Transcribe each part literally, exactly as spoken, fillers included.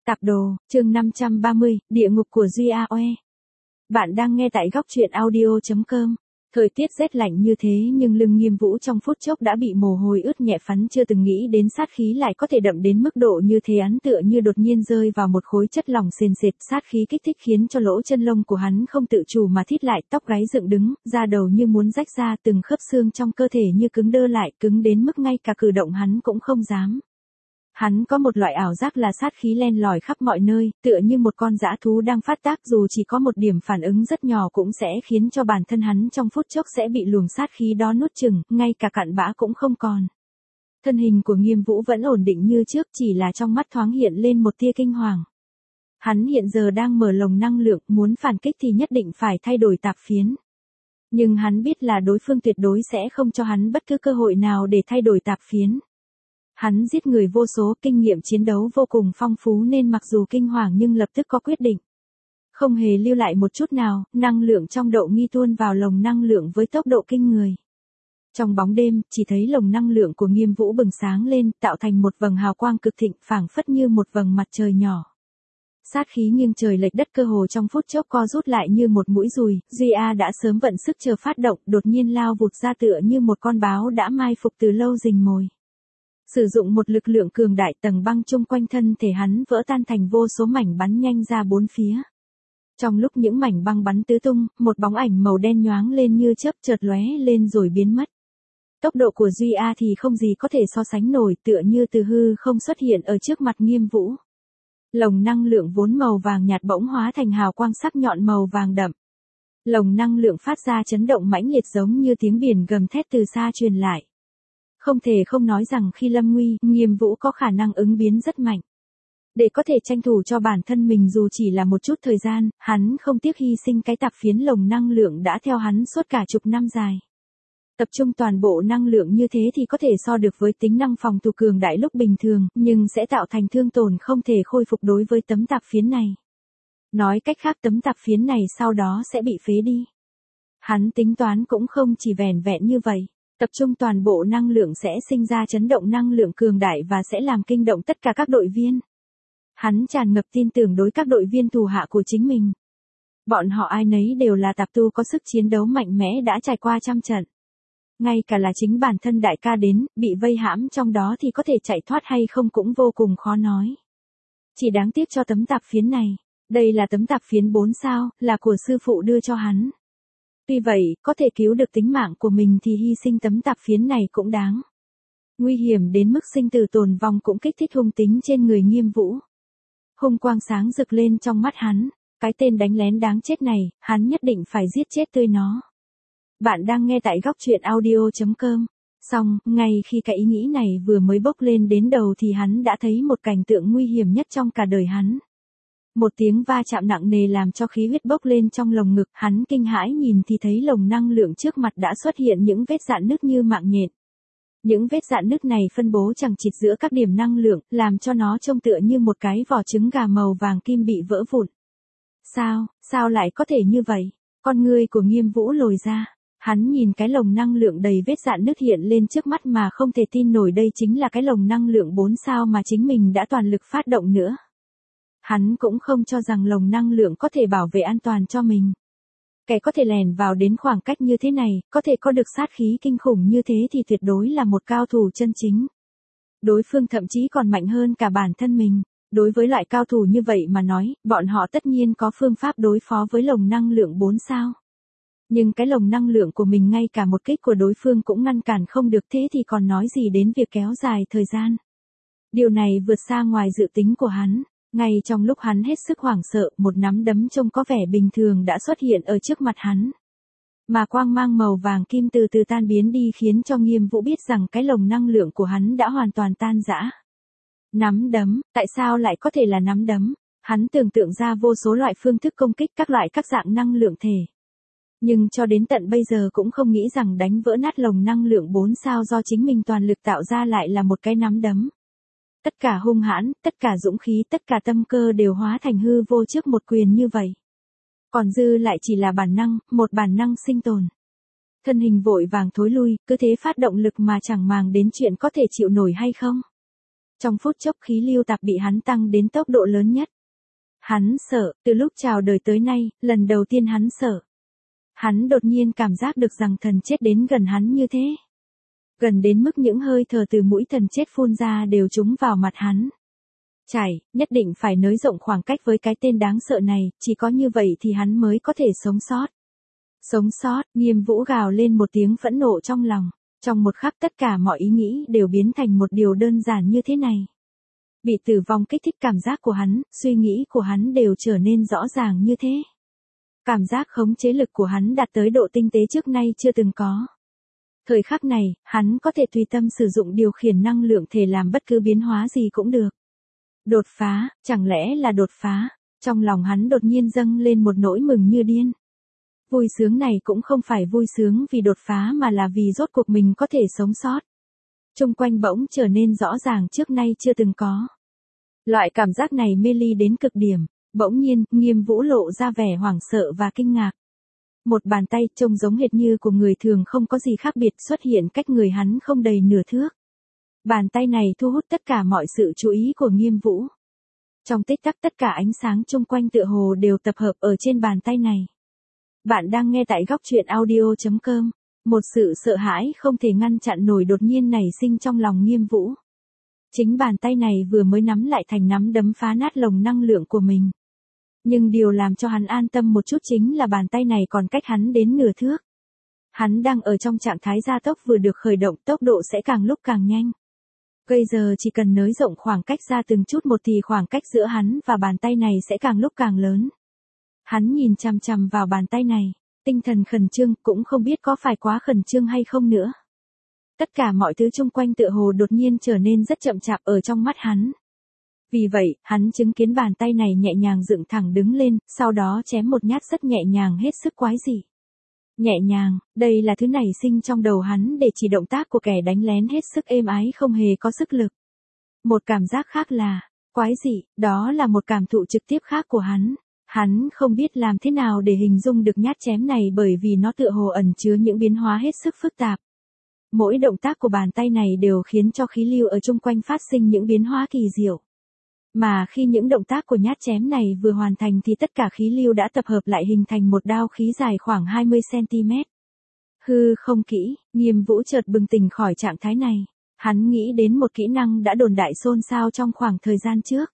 Tạp đồ, chương năm trăm ba mươi, địa ngục của Duy A Oe. Bạn đang nghe tại góc truyện audio chấm com. Thời tiết rét lạnh như thế nhưng lưng Nghiêm Vũ trong phút chốc đã bị mồ hôi ướt nhẹ, phắn chưa từng nghĩ đến sát khí lại có thể đậm đến mức độ như thế. Hắn tựa như đột nhiên rơi vào một khối chất lỏng sền sệt, sát khí kích thích khiến cho lỗ chân lông của hắn không tự chủ mà thít lại, tóc gáy dựng đứng, da đầu như muốn rách ra, từng khớp xương trong cơ thể như cứng đơ lại, cứng đến mức ngay cả cử động hắn cũng không dám. Hắn có một loại ảo giác là sát khí len lỏi khắp mọi nơi, tựa như một con dã thú đang phát tác, dù chỉ có một điểm phản ứng rất nhỏ cũng sẽ khiến cho bản thân hắn trong phút chốc sẽ bị luồng sát khí đó nuốt chửng, ngay cả cặn bã cũng không còn. Thân hình của Nghiêm Vũ vẫn ổn định như trước, chỉ là trong mắt thoáng hiện lên một tia kinh hoàng. Hắn hiện giờ đang mở lồng năng lượng, muốn phản kích thì nhất định phải thay đổi tạp phiến. Nhưng hắn biết là đối phương tuyệt đối sẽ không cho hắn bất cứ cơ hội nào để thay đổi tạp phiến. Hắn giết người vô số, kinh nghiệm chiến đấu vô cùng phong phú nên mặc dù kinh hoàng nhưng lập tức có quyết định. Không hề lưu lại một chút nào, năng lượng trong độ nghi tuôn vào lồng năng lượng với tốc độ kinh người. Trong bóng đêm, chỉ thấy lồng năng lượng của Nghiêm Vũ bừng sáng lên, tạo thành một vầng hào quang cực thịnh, phảng phất như một vầng mặt trời nhỏ. Sát khí nghiêng trời lệch đất cơ hồ trong phút chốc co rút lại như một mũi dùi, Duy A đã sớm vận sức chờ phát động, đột nhiên lao vụt ra tựa như một con báo đã mai phục từ lâu rình mồi. Sử dụng một lực lượng cường đại, tầng băng chung quanh thân thể hắn vỡ tan thành vô số mảnh bắn nhanh ra bốn phía. Trong lúc những mảnh băng bắn tứ tung, một bóng ảnh màu đen nhoáng lên như chớp, chợt lóe lên rồi biến mất. Tốc độ của Duy A thì không gì có thể so sánh nổi, tựa như từ hư không xuất hiện ở trước mặt Nghiêm Vũ. Lồng năng lượng vốn màu vàng nhạt bỗng hóa thành hào quang sắc nhọn màu vàng đậm. Lồng năng lượng phát ra chấn động mãnh liệt giống như tiếng biển gầm thét từ xa truyền lại. Không thể không nói rằng khi lâm nguy, Nghiêm Vũ có khả năng ứng biến rất mạnh. Để có thể tranh thủ cho bản thân mình dù chỉ là một chút thời gian, hắn không tiếc hy sinh cái tạp phiến lồng năng lượng đã theo hắn suốt cả chục năm dài. Tập trung toàn bộ năng lượng như thế thì có thể so được với tính năng phòng thủ cường đại lúc bình thường, nhưng sẽ tạo thành thương tổn không thể khôi phục đối với tấm tạp phiến này. Nói cách khác, tấm tạp phiến này sau đó sẽ bị phế đi. Hắn tính toán cũng không chỉ vẻn vẹn như vậy. Tập trung toàn bộ năng lượng sẽ sinh ra chấn động năng lượng cường đại và sẽ làm kinh động tất cả các đội viên. Hắn tràn ngập tin tưởng đối các đội viên thủ hạ của chính mình. Bọn họ ai nấy đều là tạp tu có sức chiến đấu mạnh mẽ đã trải qua trăm trận. Ngay cả là chính bản thân đại ca đến, bị vây hãm trong đó thì có thể chạy thoát hay không cũng vô cùng khó nói. Chỉ đáng tiếc cho tấm tạp phiến này. Đây là tấm tạp phiến bốn sao, là của sư phụ đưa cho hắn. Tuy vậy, có thể cứu được tính mạng của mình thì hy sinh tấm tạp phiến này cũng đáng. Nguy hiểm đến mức sinh tử tồn vong cũng kích thích hung tính trên người Nghiêm Vũ. Hung quang sáng rực lên trong mắt hắn. Cái tên đánh lén đáng chết này, hắn nhất định phải giết chết tươi nó. Bạn đang nghe tại góc truyện audio chấm com. Xong, ngay khi cái ý nghĩ này vừa mới bốc lên đến đầu thì hắn đã thấy một cảnh tượng nguy hiểm nhất trong cả đời hắn. Một tiếng va chạm nặng nề làm cho khí huyết bốc lên trong lồng ngực, hắn kinh hãi nhìn thì thấy lồng năng lượng trước mặt đã xuất hiện những vết rạn nứt như mạng nhện. Những vết rạn nứt này phân bố chằng chịt giữa các điểm năng lượng, làm cho nó trông tựa như một cái vỏ trứng gà màu vàng kim bị vỡ vụn. Sao, sao lại có thể như vậy? Con ngươi của Nghiêm Vũ lồi ra. Hắn nhìn cái lồng năng lượng đầy vết rạn nứt hiện lên trước mắt mà không thể tin nổi đây chính là cái lồng năng lượng bốn sao mà chính mình đã toàn lực phát động nữa. Hắn cũng không cho rằng lồng năng lượng có thể bảo vệ an toàn cho mình. Kẻ có thể lèn vào đến khoảng cách như thế này, có thể có được sát khí kinh khủng như thế thì tuyệt đối là một cao thủ chân chính. Đối phương thậm chí còn mạnh hơn cả bản thân mình. Đối với loại cao thủ như vậy mà nói, bọn họ tất nhiên có phương pháp đối phó với lồng năng lượng bốn sao. Nhưng cái lồng năng lượng của mình ngay cả một kích của đối phương cũng ngăn cản không được, thế thì còn nói gì đến việc kéo dài thời gian. Điều này vượt xa ngoài dự tính của hắn. Ngay trong lúc hắn hết sức hoảng sợ, một nắm đấm trông có vẻ bình thường đã xuất hiện ở trước mặt hắn. Mà quang mang màu vàng kim từ từ tan biến đi khiến cho Nghiêm Vũ biết rằng cái lồng năng lượng của hắn đã hoàn toàn tan rã. Nắm đấm, tại sao lại có thể là nắm đấm? Hắn tưởng tượng ra vô số loại phương thức công kích các loại các dạng năng lượng thể. Nhưng cho đến tận bây giờ cũng không nghĩ rằng đánh vỡ nát lồng năng lượng bốn sao do chính mình toàn lực tạo ra lại là một cái nắm đấm. Tất cả hung hãn, tất cả dũng khí, tất cả tâm cơ đều hóa thành hư vô trước một quyền như vậy. Còn dư lại chỉ là bản năng, một bản năng sinh tồn. Thân hình vội vàng thối lui, cứ thế phát động lực mà chẳng màng đến chuyện có thể chịu nổi hay không. Trong phút chốc khí lưu tạp bị hắn tăng đến tốc độ lớn nhất. Hắn sợ, từ lúc chào đời tới nay, lần đầu tiên hắn sợ. Hắn đột nhiên cảm giác được rằng thần chết đến gần hắn như thế. Gần đến mức những hơi thở từ mũi thần chết phun ra đều trúng vào mặt hắn. Chảy, nhất định phải nới rộng khoảng cách với cái tên đáng sợ này, chỉ có như vậy thì hắn mới có thể sống sót. Sống sót, Nghiêm Vũ gào lên một tiếng phẫn nộ trong lòng. Trong một khắc tất cả mọi ý nghĩ đều biến thành một điều đơn giản như thế này. Bị tử vong kích thích cảm giác của hắn, suy nghĩ của hắn đều trở nên rõ ràng như thế. Cảm giác khống chế lực của hắn đạt tới độ tinh tế trước nay chưa từng có. Thời khắc này, hắn có thể tùy tâm sử dụng điều khiển năng lượng thể làm bất cứ biến hóa gì cũng được. Đột phá, chẳng lẽ là đột phá? Trong lòng hắn đột nhiên dâng lên một nỗi mừng như điên. Vui sướng này cũng không phải vui sướng vì đột phá mà là vì rốt cuộc mình có thể sống sót. Trung quanh bỗng trở nên rõ ràng trước nay chưa từng có. Loại cảm giác này mê ly đến cực điểm, bỗng nhiên, Nghiêm Vũ lộ ra vẻ hoảng sợ và kinh ngạc. Một bàn tay trông giống hệt như của người thường không có gì khác biệt xuất hiện cách người hắn không đầy nửa thước. Bàn tay này thu hút tất cả mọi sự chú ý của Nghiêm Vũ. Trong tích tắc tất cả ánh sáng chung quanh tựa hồ đều tập hợp ở trên bàn tay này. Bạn đang nghe tại góc truyện audio chấm com. Một sự sợ hãi không thể ngăn chặn nổi đột nhiên nảy sinh trong lòng Nghiêm Vũ. Chính bàn tay này vừa mới nắm lại thành nắm đấm phá nát lồng năng lượng của mình. Nhưng điều làm cho hắn an tâm một chút chính là bàn tay này còn cách hắn đến nửa thước. Hắn đang ở trong trạng thái gia tốc vừa được khởi động, tốc độ sẽ càng lúc càng nhanh. Bây giờ chỉ cần nới rộng khoảng cách ra từng chút một thì khoảng cách giữa hắn và bàn tay này sẽ càng lúc càng lớn. Hắn nhìn chằm chằm vào bàn tay này, tinh thần khẩn trương, cũng không biết có phải quá khẩn trương hay không nữa. Tất cả mọi thứ xung quanh tựa hồ đột nhiên trở nên rất chậm chạp ở trong mắt hắn. Vì vậy, hắn chứng kiến bàn tay này nhẹ nhàng dựng thẳng đứng lên, sau đó chém một nhát rất nhẹ nhàng hết sức quái dị. Nhẹ nhàng, đây là thứ nảy sinh trong đầu hắn để chỉ động tác của kẻ đánh lén hết sức êm ái không hề có sức lực. Một cảm giác khác là, quái dị, đó là một cảm thụ trực tiếp khác của hắn. Hắn không biết làm thế nào để hình dung được nhát chém này bởi vì nó tựa hồ ẩn chứa những biến hóa hết sức phức tạp. Mỗi động tác của bàn tay này đều khiến cho khí lưu ở chung quanh phát sinh những biến hóa kỳ diệu. Mà khi những động tác của nhát chém này vừa hoàn thành thì tất cả khí lưu đã tập hợp lại hình thành một đao khí dài khoảng hai mươi xăng-ti-mét. Hư không kỹ, Nghiêm Vũ chợt bừng tỉnh khỏi trạng thái này. Hắn nghĩ đến một kỹ năng đã đồn đại xôn xao trong khoảng thời gian trước.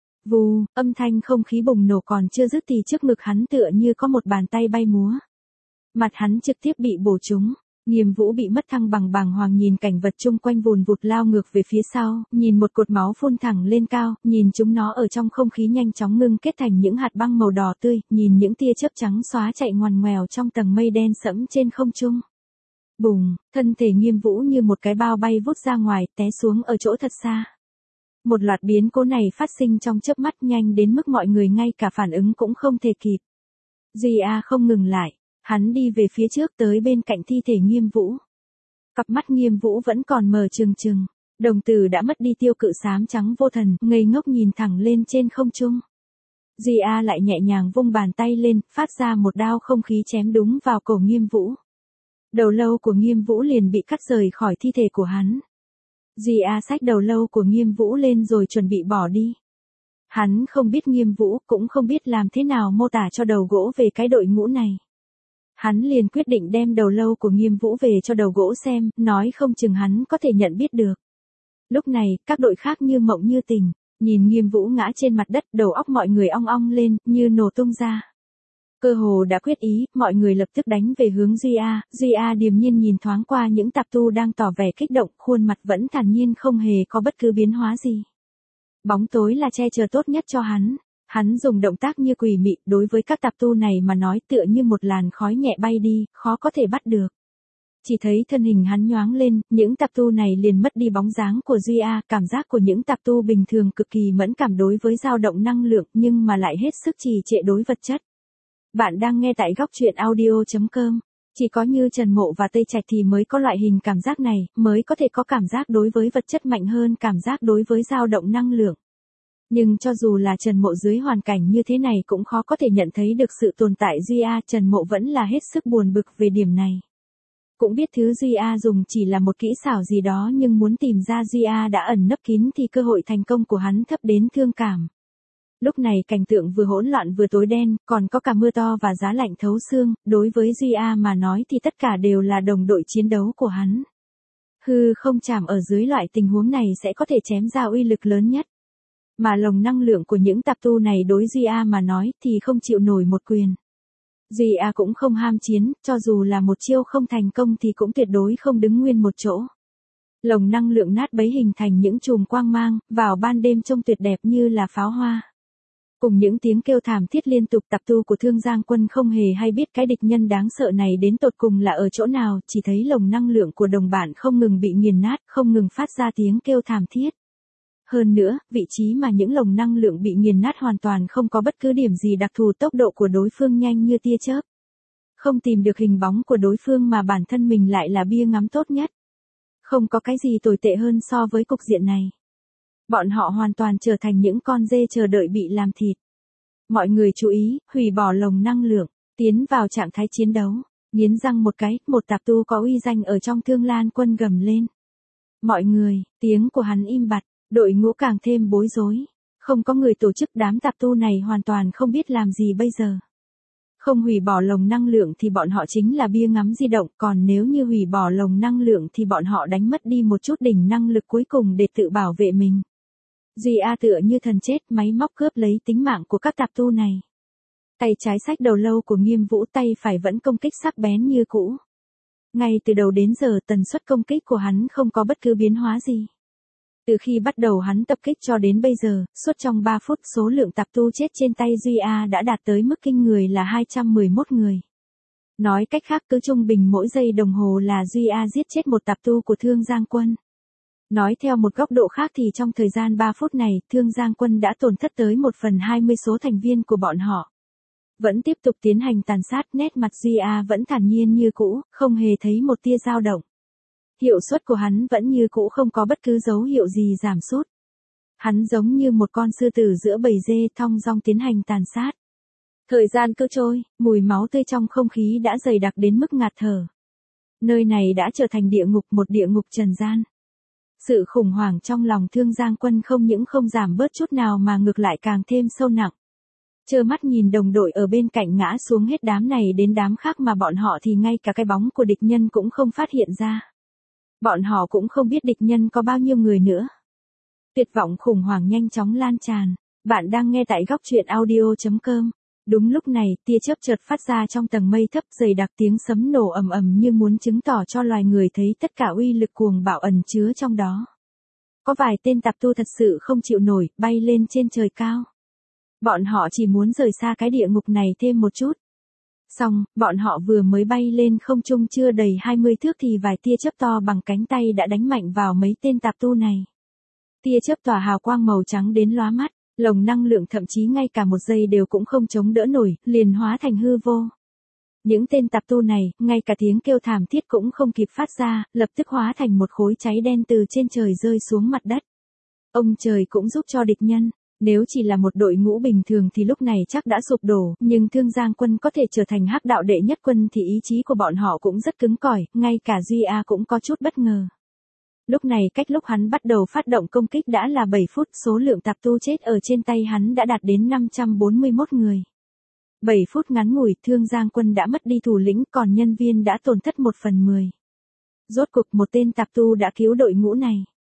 Vù, âm thanh không khí bùng nổ còn chưa dứt thì trước ngực hắn tựa như có một bàn tay bay múa. Mặt hắn trực tiếp bị bổ trúng. Nghiêm Vũ bị mất thăng bằng bàng hoàng nhìn cảnh vật chung quanh vùn vụt lao ngược về phía sau, nhìn một cột máu phun thẳng lên cao, nhìn chúng nó ở trong không khí nhanh chóng ngưng kết thành những hạt băng màu đỏ tươi, nhìn những tia chớp trắng xóa chạy ngoằn ngoèo trong tầng mây đen sẫm trên không trung. Bùng, thân thể Nghiêm Vũ như một cái bao bay vút ra ngoài, té xuống ở chỗ thật xa. Một loạt biến cố này phát sinh trong chớp mắt nhanh đến mức mọi người ngay cả phản ứng cũng không thể kịp. Duy A không ngừng lại. Hắn đi về phía trước tới bên cạnh thi thể Nghiêm Vũ. Cặp mắt Nghiêm Vũ vẫn còn mờ trừng trừng. Đồng tử đã mất đi tiêu cự xám trắng vô thần, ngây ngốc nhìn thẳng lên trên không trung. Duy A lại nhẹ nhàng vung bàn tay lên, phát ra một đao không khí chém đúng vào cổ Nghiêm Vũ. Đầu lâu của Nghiêm Vũ liền bị cắt rời khỏi thi thể của hắn. Duy A xách đầu lâu của Nghiêm Vũ lên rồi chuẩn bị bỏ đi. Hắn không biết Nghiêm Vũ, cũng không biết làm thế nào mô tả cho đầu gỗ về cái đội ngũ này. Hắn liền quyết định đem đầu lâu của Nghiêm Vũ về cho đầu gỗ xem, nói không chừng hắn có thể nhận biết được. Lúc này, các đội khác như mộng như tỉnh, nhìn Nghiêm Vũ ngã trên mặt đất, đầu óc mọi người ong ong lên, như nổ tung ra. Cơ hồ đã quyết ý, mọi người lập tức đánh về hướng Duy A, Duy A điềm nhiên nhìn thoáng qua những tạp tu đang tỏ vẻ kích động, khuôn mặt vẫn thản nhiên không hề có bất cứ biến hóa gì. Bóng tối là che chở tốt nhất cho hắn. Hắn dùng động tác như quỷ mị, đối với các tạp tu này mà nói tựa như một làn khói nhẹ bay đi, khó có thể bắt được. Chỉ thấy thân hình hắn nhoáng lên, những tạp tu này liền mất đi bóng dáng của Duy A, cảm giác của những tạp tu bình thường cực kỳ mẫn cảm đối với dao động năng lượng nhưng mà lại hết sức trì trệ đối vật chất. Bạn đang nghe tại góc truyện audio chấm com. Chỉ có như Trần Mộ và Tây Trạch thì mới có loại hình cảm giác này, mới có thể có cảm giác đối với vật chất mạnh hơn cảm giác đối với dao động năng lượng. Nhưng cho dù là Trần Mộ dưới hoàn cảnh như thế này cũng khó có thể nhận thấy được sự tồn tại Duy A, Trần Mộ vẫn là hết sức buồn bực về điểm này. Cũng biết thứ Duy A dùng chỉ là một kỹ xảo gì đó nhưng muốn tìm ra Duy A đã ẩn nấp kín thì cơ hội thành công của hắn thấp đến thương cảm. Lúc này cảnh tượng vừa hỗn loạn vừa tối đen, còn có cả mưa to và giá lạnh thấu xương, đối với Duy A mà nói thì tất cả đều là đồng đội chiến đấu của hắn. Hư không chạm ở dưới loại tình huống này sẽ có thể chém ra uy lực lớn nhất. Mà lồng năng lượng của những tạp tu này đối Duy A mà nói thì không chịu nổi một quyền. Duy A cũng không ham chiến, cho dù là một chiêu không thành công thì cũng tuyệt đối không đứng nguyên một chỗ. Lồng năng lượng nát bấy hình thành những chùm quang mang, vào ban đêm trông tuyệt đẹp như là pháo hoa. Cùng những tiếng kêu thảm thiết liên tục, tạp tu của Thương Giang Quân không hề hay biết cái địch nhân đáng sợ này đến tột cùng là ở chỗ nào, chỉ thấy lồng năng lượng của đồng bạn không ngừng bị nghiền nát, không ngừng phát ra tiếng kêu thảm thiết. Hơn nữa, vị trí mà những lồng năng lượng bị nghiền nát hoàn toàn không có bất cứ điểm gì đặc thù, tốc độ của đối phương nhanh như tia chớp. Không tìm được hình bóng của đối phương mà bản thân mình lại là bia ngắm tốt nhất. Không có cái gì tồi tệ hơn so với cục diện này. Bọn họ hoàn toàn trở thành những con dê chờ đợi bị làm thịt. Mọi người chú ý, hủy bỏ lồng năng lượng, tiến vào trạng thái chiến đấu. Nghiến răng một cái, một tạp tu có uy danh ở trong Thương Lan Quân gầm lên. Mọi người, tiếng của hắn im bặt, đội ngũ càng thêm bối rối. Không có người tổ chức, đám tạp tu này hoàn toàn không biết làm gì bây giờ. Không hủy bỏ lồng năng lượng thì bọn họ chính là bia ngắm di động, còn nếu như hủy bỏ lồng năng lượng thì bọn họ đánh mất đi một chút đỉnh năng lực cuối cùng để tự bảo vệ mình. Duy A tựa như thần chết, máy móc cướp lấy tính mạng của các tạp tu này. Tay trái xách đầu lâu của Nghiêm Vũ, tay phải vẫn công kích sắc bén như cũ. Ngay từ đầu đến giờ tần suất công kích của hắn không có bất cứ biến hóa gì. Từ khi bắt đầu hắn tập kích cho đến bây giờ, suốt trong ba phút số lượng tạp tu chết trên tay Duy A đã đạt tới mức kinh người là hai trăm mười mốt người. Nói cách khác cứ trung bình mỗi giây đồng hồ là Duy A giết chết một tạp tu của Thương Giang Quân. Nói theo một góc độ khác thì trong thời gian ba phút này, Thương Giang Quân đã tổn thất tới một phần hai mươi số thành viên của bọn họ. Vẫn tiếp tục tiến hành tàn sát, nét mặt Duy A vẫn thản nhiên như cũ, không hề thấy một tia dao động. Hiệu suất của hắn vẫn như cũ, không có bất cứ dấu hiệu gì giảm sút. Hắn giống như một con sư tử giữa bầy dê thong dong tiến hành tàn sát. Thời gian cứ trôi, mùi máu tươi trong không khí đã dày đặc đến mức ngạt thở. Nơi này đã trở thành địa ngục, một địa ngục trần gian. Sự khủng hoảng trong lòng Thương Giang Quân không những không giảm bớt chút nào mà ngược lại càng thêm sâu nặng. Trơ mắt nhìn đồng đội ở bên cạnh ngã xuống hết đám này đến đám khác mà bọn họ thì ngay cả cái bóng của địch nhân cũng không phát hiện ra. Bọn họ cũng không biết địch nhân có bao nhiêu người nữa. Tuyệt vọng khủng hoảng nhanh chóng lan tràn. Bạn đang nghe tại góc truyện audio chấm com. Đúng lúc này, tia chớp chợt phát ra trong tầng mây thấp, dày đặc, tiếng sấm nổ ầm ầm như muốn chứng tỏ cho loài người thấy tất cả uy lực cuồng bạo ẩn chứa trong đó. Có vài tên tạp tu thật sự không chịu nổi, bay lên trên trời cao. Bọn họ chỉ muốn rời xa cái địa ngục này thêm một chút. Xong, bọn họ vừa mới bay lên không trung chưa đầy hai mươi thước thì vài tia chớp to bằng cánh tay đã đánh mạnh vào mấy tên tạp tu này. Tia chớp tỏa hào quang màu trắng đến lóa mắt, lồng năng lượng thậm chí ngay cả một giây đều cũng không chống đỡ nổi, liền hóa thành hư vô. Những tên tạp tu này, ngay cả tiếng kêu thảm thiết cũng không kịp phát ra, lập tức hóa thành một khối cháy đen từ trên trời rơi xuống mặt đất. Ông trời cũng giúp cho địch nhân. Nếu chỉ là một đội ngũ bình thường thì lúc này chắc đã sụp đổ, nhưng Thương Giang Quân có thể trở thành hắc đạo đệ nhất quân thì ý chí của bọn họ cũng rất cứng cỏi, ngay cả Duy A cũng có chút bất ngờ. Lúc này cách lúc hắn bắt đầu phát động công kích đã là bảy phút, số lượng tạp tu chết ở trên tay hắn đã đạt đến năm trăm bốn mươi mốt người. bảy phút ngắn ngủi, Thương Giang Quân đã mất đi thủ lĩnh, còn nhân viên đã tổn thất một phần mười. Rốt cục một tên tạp tu đã cứu đội ngũ này.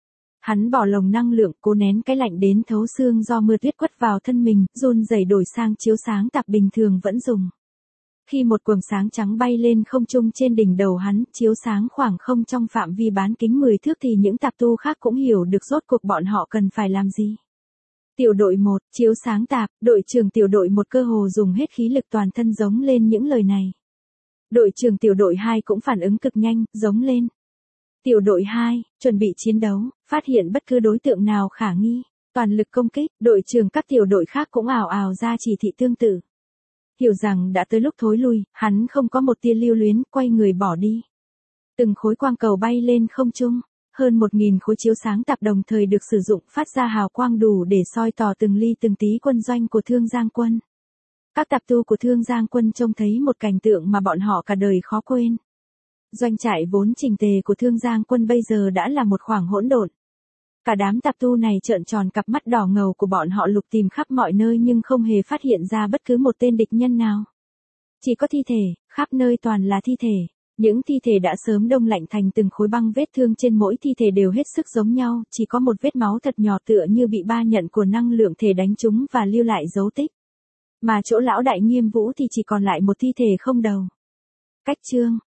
Hắn bỏ lồng năng lượng, cố nén cái lạnh đến thấu xương do mưa tuyết quất vào thân mình, run rẩy đổi sang chiếu sáng tạp bình thường vẫn dùng. Khi một quầng sáng trắng bay lên không trung trên đỉnh đầu hắn, chiếu sáng khoảng không trong phạm vi bán kính mười thước thì những tạp tu khác cũng hiểu được rốt cuộc bọn họ cần phải làm gì. Tiểu đội một, chiếu sáng tạp, đội trưởng tiểu đội một cơ hồ dùng hết khí lực toàn thân giống lên những lời này. Đội trưởng tiểu đội hai cũng phản ứng cực nhanh, giống lên. Tiểu đội hai, chuẩn bị chiến đấu, phát hiện bất cứ đối tượng nào khả nghi, toàn lực công kích, đội trưởng các tiểu đội khác cũng ào ào ra chỉ thị tương tự. Hiểu rằng đã tới lúc thối lui, hắn không có một tia lưu luyến, quay người bỏ đi. Từng khối quang cầu bay lên không trung, hơn một nghìn khối chiếu sáng tạp đồng thời được sử dụng phát ra hào quang đủ để soi tỏ từng ly từng tí quân doanh của Thương Giang Quân. Các tạp tu của Thương Giang Quân trông thấy một cảnh tượng mà bọn họ cả đời khó quên. Doanh trại vốn chỉnh tề của Thương Giang quân bây giờ đã là một khoảng hỗn độn. Cả đám tạp tu này trợn tròn cặp mắt đỏ ngầu của bọn họ lục tìm khắp mọi nơi nhưng không hề phát hiện ra bất cứ một tên địch nhân nào. Chỉ có thi thể, khắp nơi toàn là thi thể. Những thi thể đã sớm đông lạnh thành từng khối băng, vết thương trên mỗi thi thể đều hết sức giống nhau, chỉ có một vết máu thật nhỏ tựa như bị ba nhận của năng lượng thể đánh trúng và lưu lại dấu tích. Mà chỗ lão đại Nghiêm Vũ thì chỉ còn lại một thi thể không đầu. Cách chương